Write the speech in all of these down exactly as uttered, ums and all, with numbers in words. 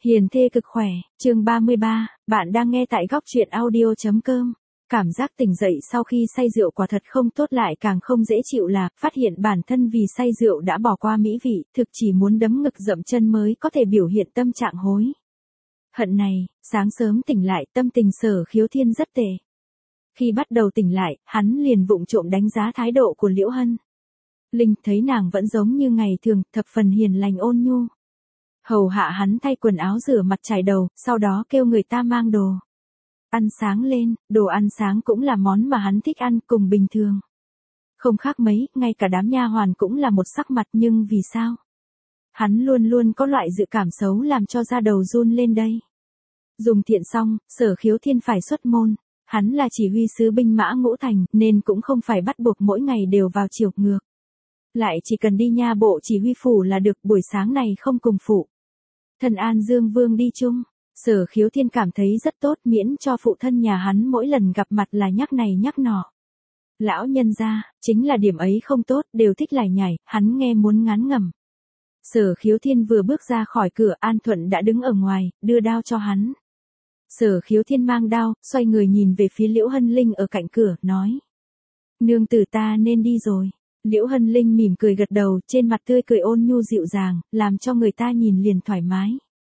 Hiền thê cực khỏe, chương ba mươi ba, bạn đang nghe tại góc truyện audio.com. Cảm giác tỉnh dậy sau khi say rượu quả thật không tốt, lại càng không dễ chịu là phát hiện bản thân vì say rượu đã bỏ qua mỹ vị, thực chỉ muốn đấm ngực dậm chân mới có thể biểu hiện tâm trạng hối hận này. Sáng sớm tỉnh lại, tâm tình Sở Khiếu Thiên rất tệ. Khi bắt đầu tỉnh lại, hắn liền vụng trộm đánh giá thái độ của Liễu Hân Linh, thấy nàng vẫn giống như ngày thường, thập phần hiền lành ôn nhu. Hầu hạ hắn thay quần áo, rửa mặt, chải đầu, sau đó kêu người ta mang đồ ăn sáng lên. Đồ ăn sáng cũng là món mà hắn thích ăn, cùng bình thường không khác mấy, ngay cả đám nha hoàn cũng là một sắc mặt, nhưng vì sao hắn luôn luôn có loại dự cảm xấu làm cho da đầu run lên đây. Dùng thiện xong, Sở Khiếu Thiên phải xuất môn. Hắn là chỉ huy sứ binh mã Ngũ Thành, nên cũng không phải bắt buộc mỗi ngày đều vào chiều ngược. Lại chỉ cần đi nha bộ chỉ huy phủ là được, buổi sáng này không cùng phụ thân An Dương Vương đi chung. Sở Khiếu Thiên cảm thấy rất tốt, miễn cho phụ thân nhà hắn mỗi lần gặp mặt là nhắc này nhắc nọ. Lão nhân gia, chính là điểm ấy không tốt, đều thích lải nhải, hắn nghe muốn ngán ngẩm. Sở Khiếu Thiên vừa bước ra khỏi cửa, An Thuận đã đứng ở ngoài, đưa đao cho hắn. Sở Khiếu Thiên mang đao, xoay người nhìn về phía Liễu Hân Linh ở cạnh cửa, nói: Nương tử ta nên đi rồi. Liễu Hân Linh mỉm cười gật đầu, trên mặt tươi cười ôn nhu dịu dàng, làm cho người ta nhìn liền thoải mái.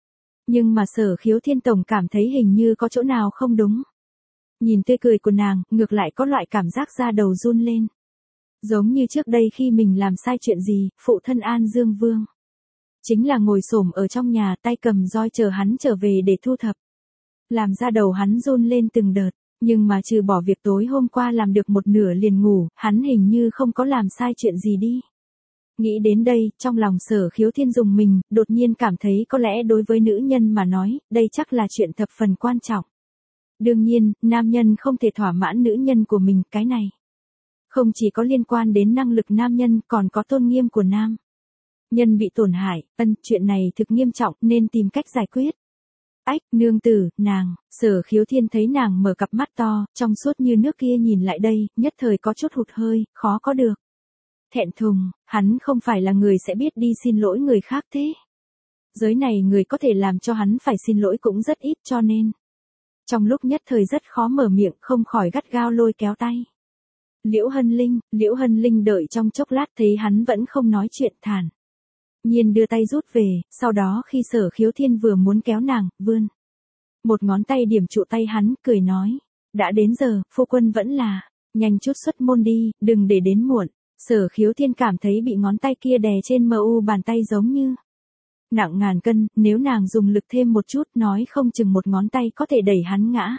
Nhưng mà Sở Khiếu Thiên tổng cảm thấy hình như có chỗ nào không đúng. Nhìn tươi cười của nàng, ngược lại có loại cảm giác da đầu run lên. Giống như trước đây khi mình làm sai chuyện gì, phụ thân An Dương Vương chính là ngồi xổm ở trong nhà, tay cầm roi chờ hắn trở về để thu thập. Làm da đầu hắn run lên từng đợt. Nhưng mà trừ bỏ việc tối hôm qua làm được một nửa liền ngủ, hắn hình như không có làm sai chuyện gì đi. Nghĩ đến đây, trong lòng Sở Khiếu Thiên dùng mình, đột nhiên cảm thấy có lẽ đối với nữ nhân mà nói, đây chắc là chuyện thập phần quan trọng. Đương nhiên, nam nhân không thể thỏa mãn nữ nhân của mình, cái này không chỉ có liên quan đến năng lực nam nhân, còn có tôn nghiêm của nam nhân bị tổn hại. Ân, chuyện này thực nghiêm trọng, nên tìm cách giải quyết. Ách, nương tử, nàng. Sở Khiếu Thiên thấy nàng mở cặp mắt to, trong suốt như nước kia nhìn lại đây, nhất thời có chút hụt hơi, khó có được thẹn thùng. Hắn không phải là người sẽ biết đi xin lỗi người khác thế. Giới này người có thể làm cho hắn phải xin lỗi cũng rất ít, cho nên trong lúc nhất thời rất khó mở miệng, không khỏi gắt gao lôi kéo tay Liễu Hân Linh. Liễu Hân Linh đợi trong chốc lát thấy hắn vẫn không nói chuyện, thản nhiên đưa tay rút về, sau đó khi Sở Khiếu Thiên vừa muốn kéo nàng, vươn một ngón tay điểm trụ tay hắn, cười nói: Đã đến giờ, phu quân vẫn là nhanh chút xuất môn đi, đừng để đến muộn. Sở Khiếu Thiên cảm thấy bị ngón tay kia đè trên mờ u bàn tay giống như nặng ngàn cân, nếu nàng dùng lực thêm một chút, nói không chừng một ngón tay có thể đẩy hắn ngã.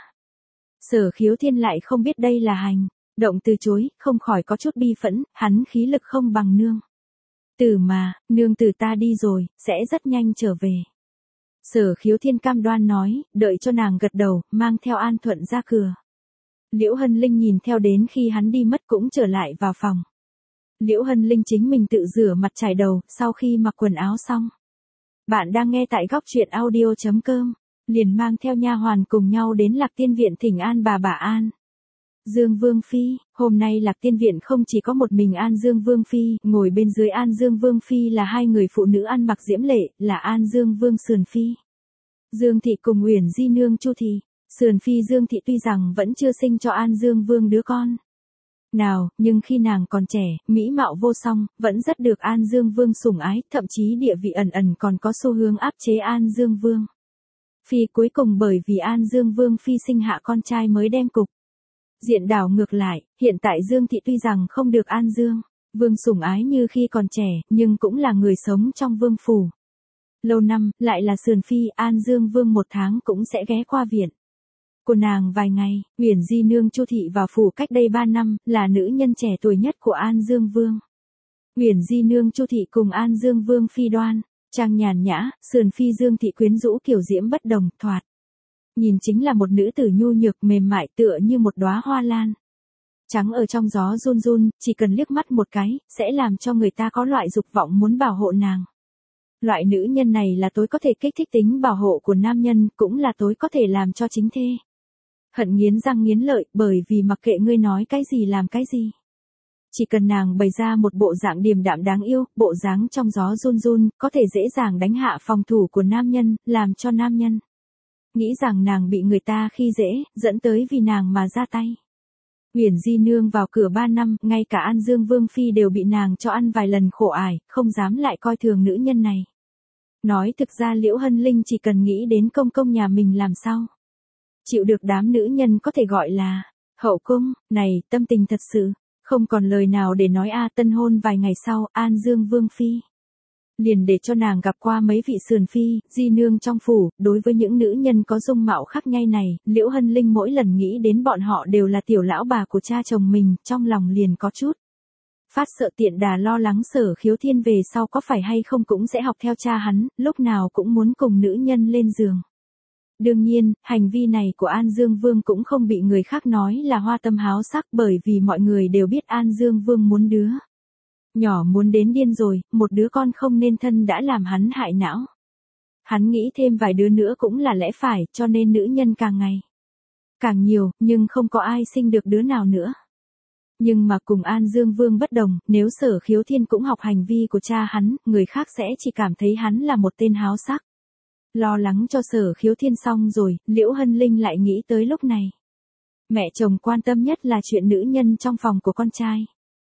Sở Khiếu Thiên lại không biết đây là hành động từ chối, không khỏi có chút bi phẫn, hắn khí lực không bằng nương tử mà, nương tử ta đi rồi, sẽ rất nhanh trở về. Sở Khiếu Thiên cam đoan nói, đợi cho nàng gật đầu, mang theo An Thuận ra cửa. Liễu Hân Linh nhìn theo đến khi hắn đi mất cũng trở lại vào phòng. Liễu Hân Linh chính mình tự rửa mặt chải đầu, sau khi mặc quần áo xong. Bạn đang nghe tại góc truyện audio.com, liền mang theo nha hoàn cùng nhau đến Lạc Tiên Viện thỉnh an bà bà An Dương Vương Phi. Hôm nay Lạc Tiên Viện không chỉ có một mình An Dương Vương Phi, ngồi bên dưới An Dương Vương Phi là hai người phụ nữ ăn mặc diễm lệ, là An Dương Vương Sườn Phi Dương Thị cùng Uyển Di Nương Chu Thị. Sườn Phi Dương Thị tuy rằng vẫn chưa sinh cho An Dương Vương đứa con nào, nhưng khi nàng còn trẻ, mỹ mạo vô song, vẫn rất được An Dương Vương sủng ái, thậm chí địa vị ẩn ẩn còn có xu hướng áp chế An Dương Vương Phi. Cuối cùng bởi vì An Dương Vương Phi sinh hạ con trai mới đem cục diện đảo ngược lại. Hiện tại Dương Thị tuy rằng không được An Dương Vương sủng ái như khi còn trẻ, nhưng cũng là người sống trong vương phủ lâu năm, lại là Sườn Phi. An Dương Vương một tháng cũng sẽ ghé qua viện của nàng vài ngày. Uyển Di Nương Chu Thị vào phủ cách đây ba năm, là nữ nhân trẻ tuổi nhất của An Dương Vương. Uyển Di Nương Chu Thị cùng An Dương Vương Phi đoan trang nhàn nhã, Sườn Phi Dương Thị quyến rũ kiểu diễm bất đồng, thoạt nhìn chính là một nữ tử nhu nhược mềm mại, tựa như một đóa hoa lan trắng ở trong gió run run, chỉ cần liếc mắt một cái, sẽ làm cho người ta có loại dục vọng muốn bảo hộ nàng. Loại nữ nhân này là tối có thể kích thích tính bảo hộ của nam nhân, cũng là tối có thể làm cho chính thê hận nghiến răng nghiến lợi, bởi vì mặc kệ ngươi nói cái gì làm cái gì, Chỉ cần nàng bày ra một bộ dạng điềm đạm đáng yêu, bộ dáng trong gió run run, có thể dễ dàng đánh hạ phòng thủ của nam nhân, làm cho nam nhân nghĩ rằng nàng bị người ta khi dễ, dẫn tới vì nàng mà ra tay. Uyển Di Nương vào cửa ba năm, ngay cả An Dương Vương Phi đều bị nàng cho ăn vài lần khổ ải, không dám lại coi thường nữ nhân này. Nói thực ra Liễu Hân Linh chỉ cần nghĩ đến công công nhà mình làm sao chịu được đám nữ nhân có thể gọi là hậu cung, này, tâm tình thật sự, không còn lời nào để nói a. Tân hôn vài ngày sau, An Dương Vương Phi liền để cho nàng gặp qua mấy vị sườn phi, di nương trong phủ. Đối với những nữ nhân có dung mạo khác nhai này, Liễu Hân Linh mỗi lần nghĩ đến bọn họ đều là tiểu lão bà của cha chồng mình, trong lòng liền có chút phát sợ tiện đà, lo lắng Sở Khiếu Thiên về sau có phải hay không cũng sẽ học theo cha hắn, lúc nào cũng muốn cùng nữ nhân lên giường. Đương nhiên, hành vi này của An Dương Vương cũng không bị người khác nói là hoa tâm háo sắc, bởi vì mọi người đều biết An Dương Vương muốn đứa nhỏ muốn đến điên rồi, một đứa con không nên thân đã làm hắn hại não. Hắn nghĩ thêm vài đứa nữa cũng là lẽ phải, cho nên nữ nhân càng ngày càng nhiều, nhưng không có ai sinh được đứa nào nữa. Nhưng mà cùng An Dương Vương bất đồng, nếu Sở Khiếu Thiên cũng học hành vi của cha hắn, người khác sẽ chỉ cảm thấy hắn là một tên háo sắc. Lo lắng cho Sở Khiếu Thiên xong rồi, Liễu Hân Linh lại nghĩ tới lúc này. Mẹ chồng quan tâm nhất là chuyện nữ nhân trong phòng của con trai.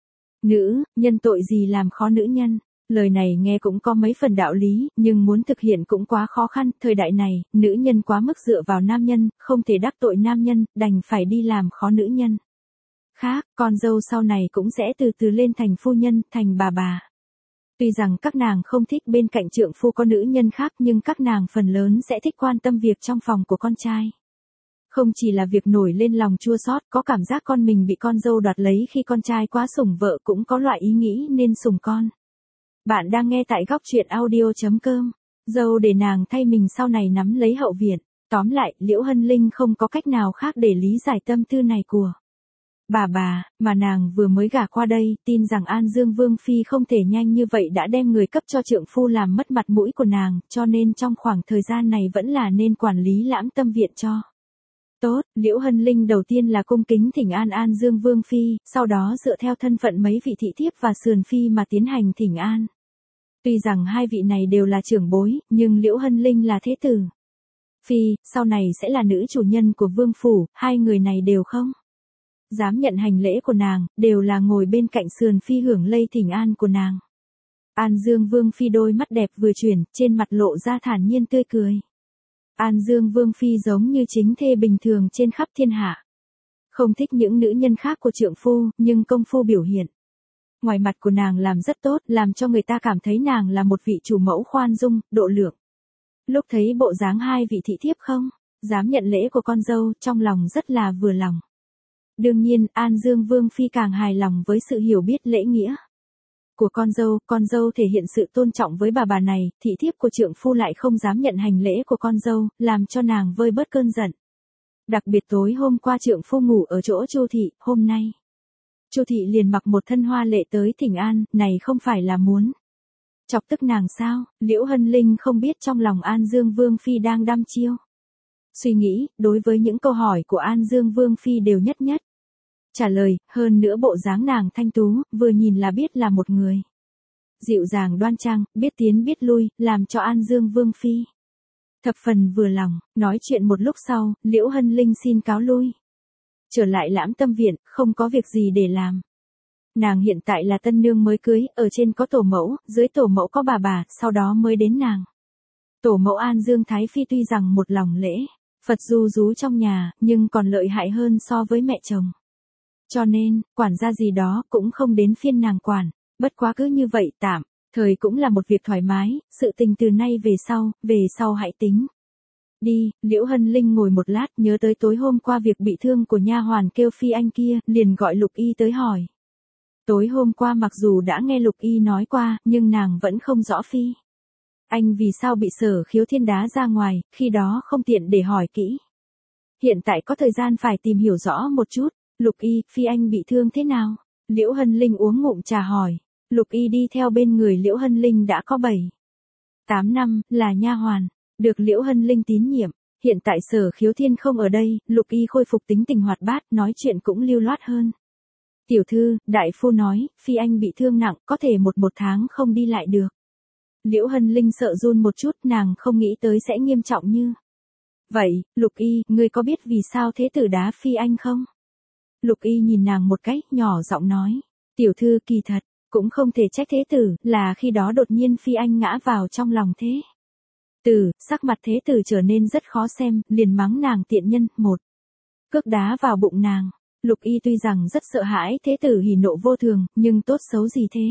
Nữ, nhân tội gì làm khó nữ nhân? Lời này nghe cũng có mấy phần đạo lý, nhưng muốn thực hiện cũng quá khó khăn. Thời đại này, nữ nhân quá mức dựa vào nam nhân, không thể đắc tội nam nhân, đành phải đi làm khó nữ nhân. Khác, con dâu sau này cũng sẽ từ từ lên thành phu nhân, thành bà bà. Tuy rằng các nàng không thích bên cạnh trượng phu có nữ nhân khác, nhưng các nàng phần lớn sẽ thích quan tâm việc trong phòng của con trai. Không chỉ là việc nổi lên lòng chua xót, có cảm giác con mình bị con dâu đoạt lấy khi con trai quá sủng vợ, cũng có loại ý nghĩ nên sủng con. Bạn đang nghe tại góc truyện audio chấm com. Dâu để nàng thay mình sau này nắm lấy hậu viện. Tóm lại, Liễu Hân Linh không có cách nào khác để lý giải tâm tư này của bà bà, mà nàng vừa mới gả qua đây, tin rằng An Dương Vương Phi không thể nhanh như vậy đã đem người cấp cho trượng phu làm mất mặt mũi của nàng, cho nên trong khoảng thời gian này vẫn là nên quản lý Lãm Tâm Viện cho tốt. Liễu Hân Linh đầu tiên là cung kính thỉnh an An Dương Vương Phi, sau đó dựa theo thân phận mấy vị thị thiếp và sườn phi mà tiến hành thỉnh an. Tuy rằng hai vị này đều là trưởng bối, nhưng Liễu Hân Linh là thế tử Phi, sau này sẽ là nữ chủ nhân của vương phủ, hai người này đều không dám nhận hành lễ của nàng, đều là ngồi bên cạnh sườn phi hưởng lây thỉnh an của nàng. An Dương Vương Phi đôi mắt đẹp vừa chuyển, trên mặt lộ ra thản nhiên tươi cười. An Dương Vương Phi giống như chính thê bình thường trên khắp thiên hạ. Không thích những nữ nhân khác của trượng phu, nhưng công phu biểu hiện ngoài mặt của nàng làm rất tốt, làm cho người ta cảm thấy nàng là một vị chủ mẫu khoan dung, độ lượng. Lúc thấy bộ dáng hai vị thị thiếp không dám nhận lễ của con dâu, trong lòng rất là vừa lòng. Đương nhiên, An Dương Vương Phi càng hài lòng với sự hiểu biết lễ nghĩa của con dâu. Con dâu thể hiện sự tôn trọng với bà bà này, thị thiếp của trượng phu lại không dám nhận hành lễ của con dâu, làm cho nàng vơi bớt cơn giận. Đặc biệt tối hôm qua trượng phu ngủ ở chỗ Chu thị, hôm nay Chu thị liền mặc một thân hoa lệ tới thỉnh an, này không phải là muốn chọc tức nàng sao? Liễu Hân Linh không biết trong lòng An Dương Vương Phi đang đăm chiêu suy nghĩ, đối với những câu hỏi của An Dương Vương Phi đều nhất nhất trả lời, hơn nữa bộ dáng nàng thanh tú, vừa nhìn là biết là một người dịu dàng đoan trang, biết tiến biết lui, làm cho An Dương Vương Phi thập phần vừa lòng. Nói chuyện một lúc sau, Liễu Hân Linh xin cáo lui, trở lại Lãm Tâm Viện, không có việc gì để làm. Nàng hiện tại là tân nương mới cưới, ở trên có tổ mẫu, dưới tổ mẫu có bà bà, sau đó mới đến nàng. Tổ mẫu An Dương Thái Phi tuy rằng một lòng lễ Phật du rú trong nhà, nhưng còn lợi hại hơn so với mẹ chồng. Cho nên, quản gia gì đó cũng không đến phiên nàng quản, bất quá cứ như vậy tạm, thời cũng là một việc thoải mái, sự tình từ nay về sau, về sau hãy tính. Đi, Liễu Hân Linh ngồi một lát, nhớ tới tối hôm qua việc bị thương của nha hoàn kêu Phi Anh kia, liền gọi Lục Y tới hỏi. Tối hôm qua mặc dù đã nghe Lục Y nói qua, nhưng nàng vẫn không rõ Phi Anh vì sao bị Sở Khiếu Thiên đá ra ngoài, khi đó không tiện để hỏi kỹ. Hiện tại có thời gian phải tìm hiểu rõ một chút. Lục Y, Phi Anh bị thương thế nào? Liễu Hân Linh uống ngụm trà hỏi. Lục Y đi theo bên người Liễu Hân Linh đã có bảy, tám năm, là nha hoàn, được Liễu Hân Linh tín nhiệm. Hiện tại Sở Khiếu Thiên không ở đây, Lục Y khôi phục tính tình hoạt bát, nói chuyện cũng lưu loát hơn. Tiểu thư, đại phu nói, phi anh bị thương nặng, có thể một một tháng không đi lại được. Liễu Hân Linh sợ run một chút, nàng không nghĩ tới sẽ nghiêm trọng như vậy. Lục Y, ngươi có biết vì sao thế tử đá phi anh không? Lục Y nhìn nàng một cái, nhỏ giọng nói. Tiểu thư, kỳ thật, cũng không thể trách thế tử, là khi đó đột nhiên phi anh ngã vào trong lòng thế tử, sắc mặt thế tử trở nên rất khó xem, liền mắng nàng tiện nhân, một cước đá vào bụng nàng. Lục Y tuy rằng rất sợ hãi thế tử hỉ nộ vô thường, nhưng tốt xấu gì thế?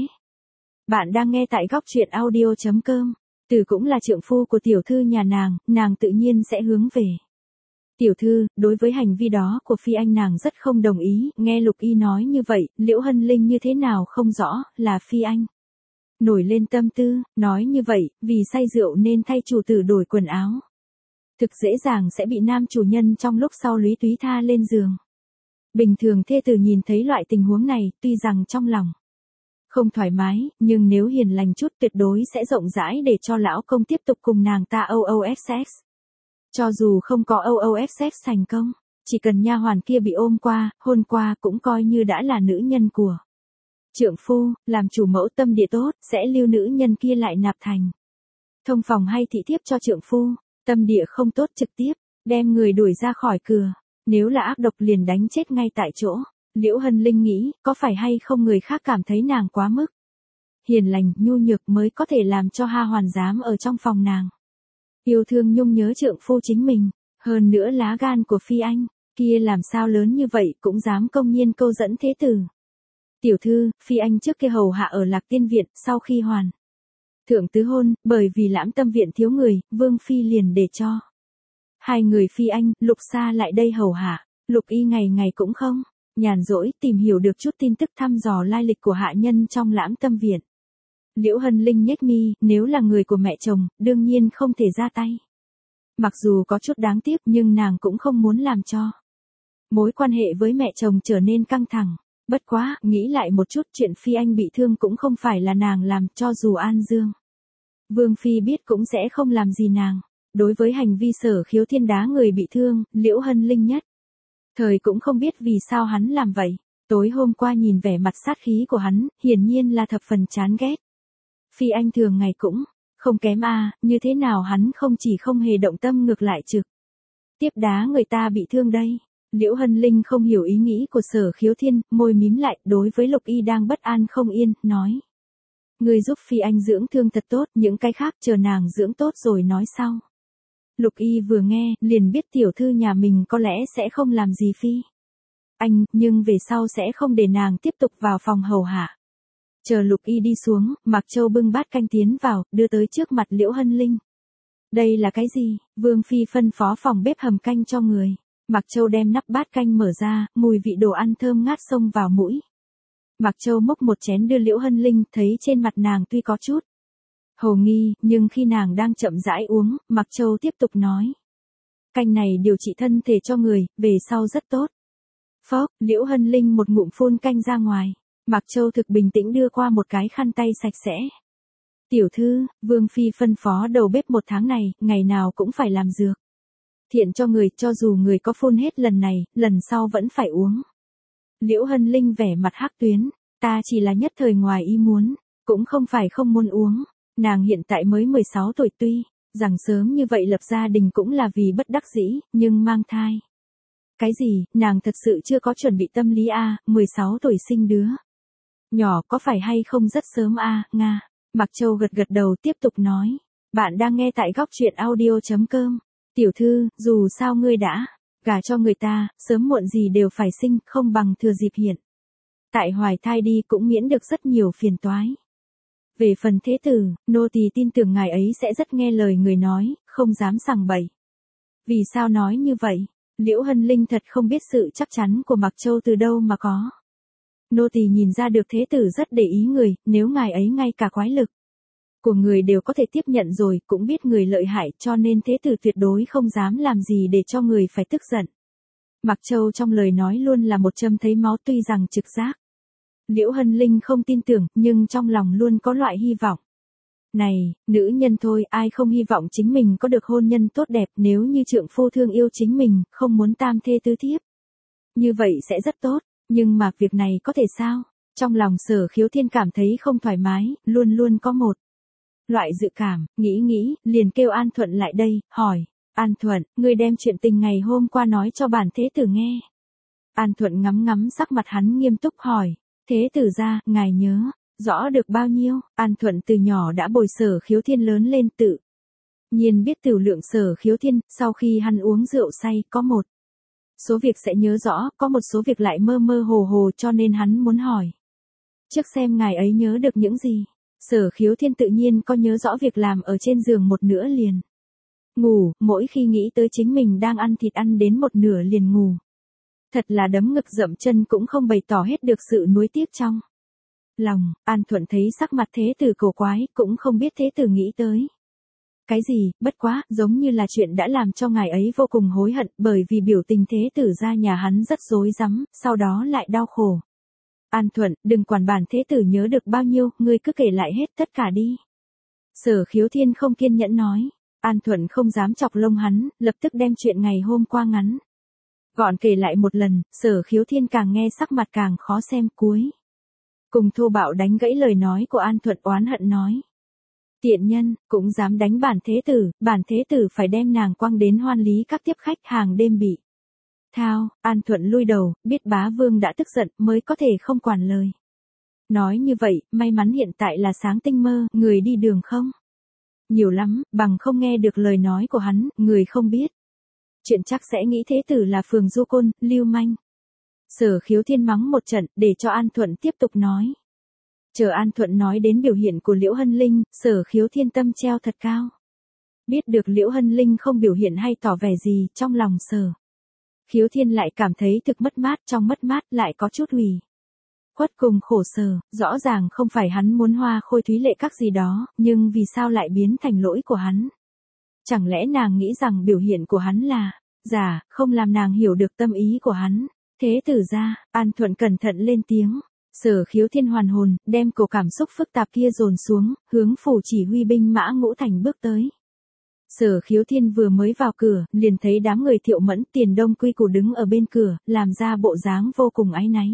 Bạn đang nghe tại góc truyện audio chấm com. Tử cũng là trượng phu của tiểu thư nhà nàng, nàng tự nhiên sẽ hướng về. Tiểu thư, đối với hành vi đó của phi anh nàng rất không đồng ý, nghe Lục Y nói như vậy, Liễu Hân Linh như thế nào không rõ, là phi anh. Nổi lên tâm tư, nói như vậy, vì say rượu nên thay chủ tử đổi quần áo. Thực dễ dàng sẽ bị nam chủ nhân trong lúc sau lúy túy tha lên giường. Bình thường thê tử nhìn thấy loại tình huống này, tuy rằng trong lòng không thoải mái, nhưng nếu hiền lành chút tuyệt đối sẽ rộng rãi để cho lão công tiếp tục cùng nàng ta o o ép sex. Cho dù không có o o ép sex thành công, chỉ cần nha hoàn kia bị ôm qua, hôn qua cũng coi như đã là nữ nhân của trượng phu, làm chủ mẫu tâm địa tốt, sẽ lưu nữ nhân kia lại nạp thành thông phòng hay thị thiếp cho trượng phu, tâm địa không tốt trực tiếp đem người đuổi ra khỏi cửa, nếu là ác độc liền đánh chết ngay tại chỗ. Liễu Hân Linh nghĩ, có phải hay không người khác cảm thấy nàng quá mức hiền lành, nhu nhược mới có thể làm cho Ha Hoàn dám ở trong phòng nàng. Yêu thương nhung nhớ trượng phu chính mình, hơn nữa lá gan của phi anh, kia làm sao lớn như vậy cũng dám công nhiên câu dẫn thế tử. Tiểu thư, phi anh trước kia hầu hạ ở Lạc Tiên Viện, sau khi hoàn thượng tứ hôn, bởi vì Lãm Tâm Viện thiếu người, Vương Phi liền để cho hai người phi anh, Lục Sa lại đây hầu hạ. Lục Y ngày ngày cũng không nhàn rỗi tìm hiểu được chút tin tức thăm dò lai lịch của hạ nhân trong Lãm Tâm Viện. Liễu Hân Linh nhếch mi, nếu là người của mẹ chồng, đương nhiên không thể ra tay. Mặc dù có chút đáng tiếc nhưng nàng cũng không muốn làm cho mối quan hệ với mẹ chồng trở nên căng thẳng. Bất quá, nghĩ lại một chút, chuyện phi anh bị thương cũng không phải là nàng làm, cho dù An Dương Vương Phi biết cũng sẽ không làm gì nàng. Đối với hành vi Sở Khiếu Thiên đá người bị thương, Liễu Hân Linh nhất thời cũng không biết vì sao hắn làm vậy. Tối hôm qua nhìn vẻ mặt sát khí của hắn, hiển nhiên là thập phần chán ghét. Phi anh thường ngày cũng không kém a, à, như thế nào hắn không chỉ không hề động tâm ngược lại trực tiếp đá người ta bị thương đây. Liễu Hân Linh không hiểu ý nghĩ của Sở Khiếu Thiên, môi mím lại, đối với Lục Y đang bất an không yên, nói. Người giúp phi anh dưỡng thương thật tốt, những cái khác chờ nàng dưỡng tốt rồi nói sau. Lục Y vừa nghe, liền biết tiểu thư nhà mình có lẽ sẽ không làm gì phi anh, nhưng về sau sẽ không để nàng tiếp tục vào phòng hầu hạ. Chờ Lục Y đi xuống, Mạc Châu bưng bát canh tiến vào, đưa tới trước mặt Liễu Hân Linh. Đây là cái gì? Vương Phi phân phó phòng bếp hầm canh cho người. Mạc Châu đem nắp bát canh mở ra, mùi vị đồ ăn thơm ngát xông vào mũi. Mạc Châu múc một chén đưa Liễu Hân Linh, thấy trên mặt nàng tuy có chút hồ nghi, nhưng khi nàng đang chậm rãi uống, Mạc Châu tiếp tục nói. Canh này điều trị thân thể cho người, về sau rất tốt. Phốc, Liễu Hân Linh một ngụm phun canh ra ngoài. Mạc Châu thực bình tĩnh đưa qua một cái khăn tay sạch sẽ. Tiểu thư, Vương Phi phân phó đầu bếp một tháng này, ngày nào cũng phải làm dược thiện cho người, cho dù người có phun hết lần này, lần sau vẫn phải uống. Liễu Hân Linh vẻ mặt hắc tuyến, ta chỉ là nhất thời ngoài ý muốn, cũng không phải không muốn uống. Nàng hiện tại mới mười sáu tuổi, tuy rằng sớm như vậy lập gia đình cũng là vì bất đắc dĩ, nhưng mang thai. Cái gì, nàng thật sự chưa có chuẩn bị tâm lý a, à, mười sáu tuổi sinh đứa nhỏ có phải hay không rất sớm a, à, Nga. Mạc Châu gật gật đầu tiếp tục nói. Bạn đang nghe tại góc truyện audio chấm com. Tiểu thư, dù sao ngươi đã gả cho người ta, sớm muộn gì đều phải sinh, không bằng thừa dịp hiện tại hoài thai đi cũng miễn được rất nhiều phiền toái. Về phần thế tử, nô tỳ tin tưởng ngài ấy sẽ rất nghe lời người nói, không dám sằng bậy. Vì sao nói như vậy? Liễu Hân Linh thật không biết sự chắc chắn của Mạc Châu từ đâu mà có. Nô tỳ nhìn ra được thế tử rất để ý người, nếu ngài ấy ngay cả quái lực của người đều có thể tiếp nhận rồi, cũng biết người lợi hại, cho nên thế tử tuyệt đối không dám làm gì để cho người phải tức giận. Mạc Châu trong lời nói luôn là một châm thấy máu, tuy rằng trực giác Liễu Hân Linh không tin tưởng, nhưng trong lòng luôn có loại hy vọng. Này, nữ nhân thôi, ai không hy vọng chính mình có được hôn nhân tốt đẹp, nếu như trượng phu thương yêu chính mình, không muốn tam thê tứ thiếp. Như vậy sẽ rất tốt. Nhưng mà việc này có thể sao? Trong lòng Sở Khiếu Thiên cảm thấy không thoải mái, luôn luôn có một loại dự cảm, nghĩ nghĩ, liền kêu An Thuận lại đây, hỏi, An Thuận, ngươi đem chuyện tình ngày hôm qua nói cho bản thế tử nghe. An Thuận ngắm ngắm sắc mặt hắn nghiêm túc hỏi, thế tử gia, ngài nhớ rõ được bao nhiêu? An Thuận từ nhỏ đã bồi Sở Khiếu Thiên lớn lên, tự nhiên biết tửu lượng Sở Khiếu Thiên, sau khi hắn uống rượu say, có một số việc sẽ nhớ rõ, có một số việc lại mơ mơ hồ hồ, cho nên hắn muốn hỏi trước xem ngài ấy nhớ được những gì. Sở Khiếu Thiên tự nhiên có nhớ rõ việc làm ở trên giường một nửa liền ngủ, mỗi khi nghĩ tới chính mình đang ăn thịt ăn đến một nửa liền ngủ. Thật là đấm ngực dậm chân cũng không bày tỏ hết được sự nuối tiếc trong lòng. An Thuận thấy sắc mặt thế tử cổ quái, cũng không biết thế tử nghĩ tới cái gì, bất quá, giống như là chuyện đã làm cho ngài ấy vô cùng hối hận, bởi vì biểu tình thế tử ra nhà hắn rất rối rắm, sau đó lại đau khổ. An Thuận, đừng quản bản thế tử nhớ được bao nhiêu, ngươi cứ kể lại hết tất cả đi. Sở Khiếu Thiên không kiên nhẫn nói. An Thuận không dám chọc lông hắn, lập tức đem chuyện ngày hôm qua ngắn gọn kể lại một lần. Sở Khiếu Thiên càng nghe sắc mặt càng khó xem, cuối cùng thô bạo đánh gãy lời nói của An Thuận, oán hận nói. Tiện nhân, cũng dám đánh bản thế tử, bản thế tử phải đem nàng quăng đến hoan lý các tiếp khách, hàng đêm bị thao. An Thuận lui đầu, biết bá vương đã tức giận, mới có thể không quản lời. Nói như vậy, may mắn hiện tại là sáng tinh mơ, người đi đường không nhiều lắm, bằng không nghe được lời nói của hắn, người không biết chuyện chắc sẽ nghĩ thế tử là phường du côn, lưu manh. Sở Khiếu Thiên mắng một trận, để cho An Thuận tiếp tục nói. Chờ An Thuận nói đến biểu hiện của Liễu Hân Linh, Sở Khiếu Thiên tâm treo thật cao. Biết được Liễu Hân Linh không biểu hiện hay tỏ vẻ gì, trong lòng Sở Khiếu Thiên lại cảm thấy thực mất mát, trong mất mát lại có chút ủy khuất cùng khổ sở. Rõ ràng không phải hắn muốn hoa khôi thúy lệ các gì đó, nhưng vì sao lại biến thành lỗi của hắn? Chẳng lẽ nàng nghĩ rằng biểu hiện của hắn là giả, không làm nàng hiểu được tâm ý của hắn? Thế tử ra, An Thuận cẩn thận lên tiếng. Sở Khiếu Thiên hoàn hồn, đem cổ cảm xúc phức tạp kia dồn xuống, hướng phủ chỉ huy binh mã Ngũ Thành bước tới. Sở Khiếu Thiên vừa mới vào cửa, liền thấy đám người Thiệu Mẫn, Tiền Đông quy củ đứng ở bên cửa, làm ra bộ dáng vô cùng áy náy.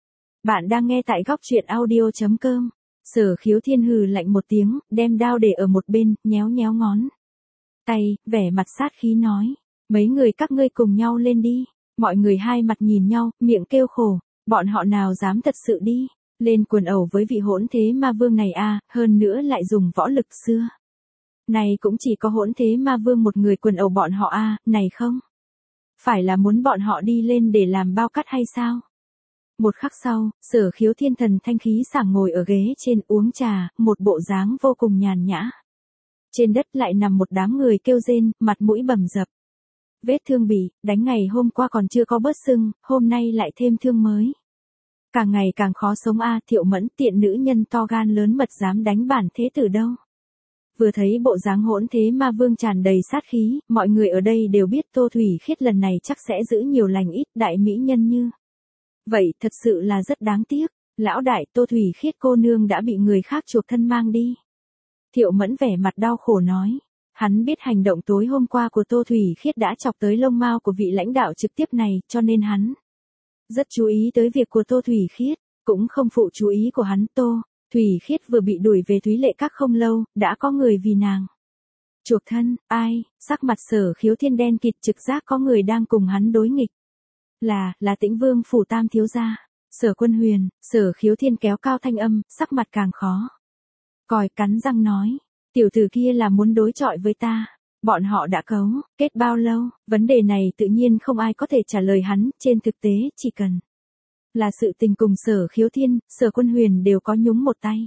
Bạn đang nghe tại góc truyện audio chấm com. Sở Khiếu Thiên hừ lạnh một tiếng, đem đao để ở một bên, nhéo nhéo ngón tay, vẻ mặt sát khí nói. Mấy người các ngươi cùng nhau lên đi. Mọi người hai mặt nhìn nhau, miệng kêu khổ. Bọn họ nào dám thật sự đi lên quần ẩu với vị hỗn thế ma vương này a, hơn nữa lại dùng võ lực xưa này cũng chỉ có hỗn thế ma vương một người quần ẩu bọn họ a, này không phải là muốn bọn họ đi lên để làm bao cắt hay sao? Một khắc sau, Sở Khiếu Thiên thần thanh khí sảng ngồi ở ghế trên uống trà, một bộ dáng vô cùng nhàn nhã. Trên đất lại nằm một đám người kêu rên, mặt mũi bầm dập. Vết thương bị đánh ngày hôm qua còn chưa có bớt sưng, hôm nay lại thêm thương mới. Càng ngày càng khó sống a. Thiệu Mẫn, tiện nữ nhân to gan lớn mật dám đánh bản thế tử đâu. Vừa thấy bộ dáng hỗn thế ma vương tràn đầy sát khí, mọi người ở đây đều biết Tô Thủy Khiết lần này chắc sẽ giữ nhiều lành ít, đại mỹ nhân như vậy thật sự là rất đáng tiếc. Lão đại, Tô Thủy Khiết cô nương đã bị người khác chuộc thân mang đi. Thiệu Mẫn vẻ mặt đau khổ nói. Hắn biết hành động tối hôm qua của Tô Thủy Khiết đã chọc tới lông mao của vị lãnh đạo trực tiếp này, cho nên hắn rất chú ý tới việc của Tô Thủy Khiết, cũng không phụ chú ý của hắn. Tô Thủy Khiết vừa bị đuổi về Thúy Lệ Các không lâu, đã có người vì nàng chuộc thân. Ai? Sắc mặt Sở Khiếu Thiên đen kịt, trực giác có người đang cùng hắn đối nghịch. Là, là Tĩnh Vương phủ tam thiếu gia, Sở Quân Huyền. Sở Khiếu Thiên kéo cao thanh âm, sắc mặt càng khó còi, cắn răng nói. Tiểu tử kia là muốn đối chọi với ta. Bọn họ đã cấu kết bao lâu? Vấn đề này tự nhiên không ai có thể trả lời hắn, trên thực tế, chỉ cần là sự tình cùng Sở Khiếu Thiên, Sở Quân Huyền đều có nhúng một tay.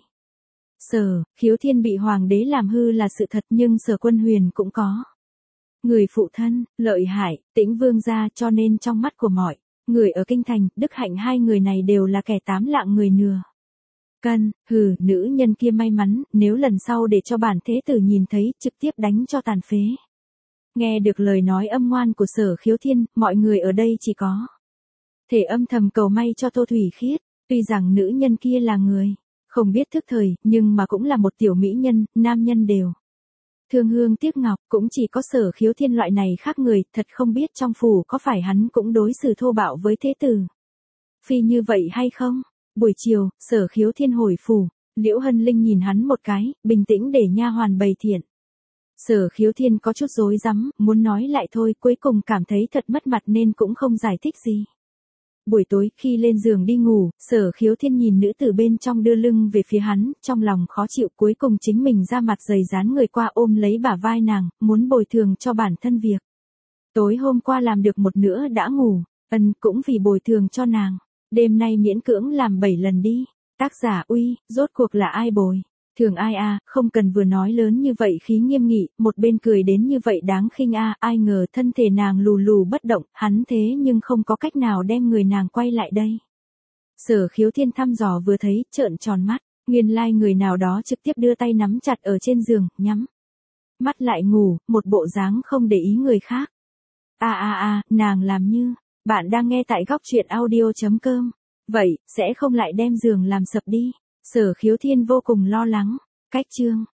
Sở Khiếu Thiên bị hoàng đế làm hư là sự thật, nhưng Sở Quân Huyền cũng có người phụ thân lợi hại, Tĩnh Vương gia, cho nên trong mắt của mọi người ở kinh thành, đức hạnh hai người này đều là kẻ tám lạng người nửa cân. Hừ, nữ nhân kia may mắn, nếu lần sau để cho bản thế tử nhìn thấy, trực tiếp đánh cho tàn phế. Nghe được lời nói âm ngoan của Sở Khiếu Thiên, mọi người ở đây chỉ có thể âm thầm cầu may cho Tô Thủy Khiết. Tuy rằng nữ nhân kia là người không biết thức thời, nhưng mà cũng là một tiểu mỹ nhân, nam nhân đều thương hương tiếc ngọc, cũng chỉ có Sở Khiếu Thiên loại này khác người, thật không biết trong phủ có phải hắn cũng đối xử thô bạo với thế tử. Phi như vậy hay không? Buổi chiều, Sở Khiếu Thiên hồi phủ, Liễu Hân Linh nhìn hắn một cái, bình tĩnh để nha hoàn bày thiện. Sở Khiếu Thiên có chút rối rắm, muốn nói lại thôi, cuối cùng cảm thấy thật mất mặt nên cũng không giải thích gì. Buổi tối khi lên giường đi ngủ, Sở Khiếu Thiên nhìn nữ tử bên trong đưa lưng về phía hắn, trong lòng khó chịu, cuối cùng chính mình ra mặt dày dán người qua ôm lấy bả vai nàng, muốn bồi thường cho bản thân việc. Tối hôm qua làm được một nửa đã ngủ, ân cũng vì bồi thường cho nàng. Đêm nay miễn cưỡng làm bảy lần đi. Tác giả uy, rốt cuộc là ai bồi? Thường ai à, không cần vừa nói lớn như vậy khí nghiêm nghị, một bên cười đến như vậy đáng khinh a, ai ngờ thân thể nàng lù lù bất động, hắn thế nhưng không có cách nào đem người nàng quay lại đây. Sở Khiếu Thiên thăm dò vừa thấy, trợn tròn mắt, nguyên lai like người nào đó trực tiếp đưa tay nắm chặt ở trên giường, nhắm mắt lại ngủ, một bộ dáng không để ý người khác. A a a, nàng làm như, bạn đang nghe tại góc truyện audio chấm com. Vậy, sẽ không lại đem giường làm sập đi. Sở Khiếu Thiên vô cùng lo lắng. Cách chương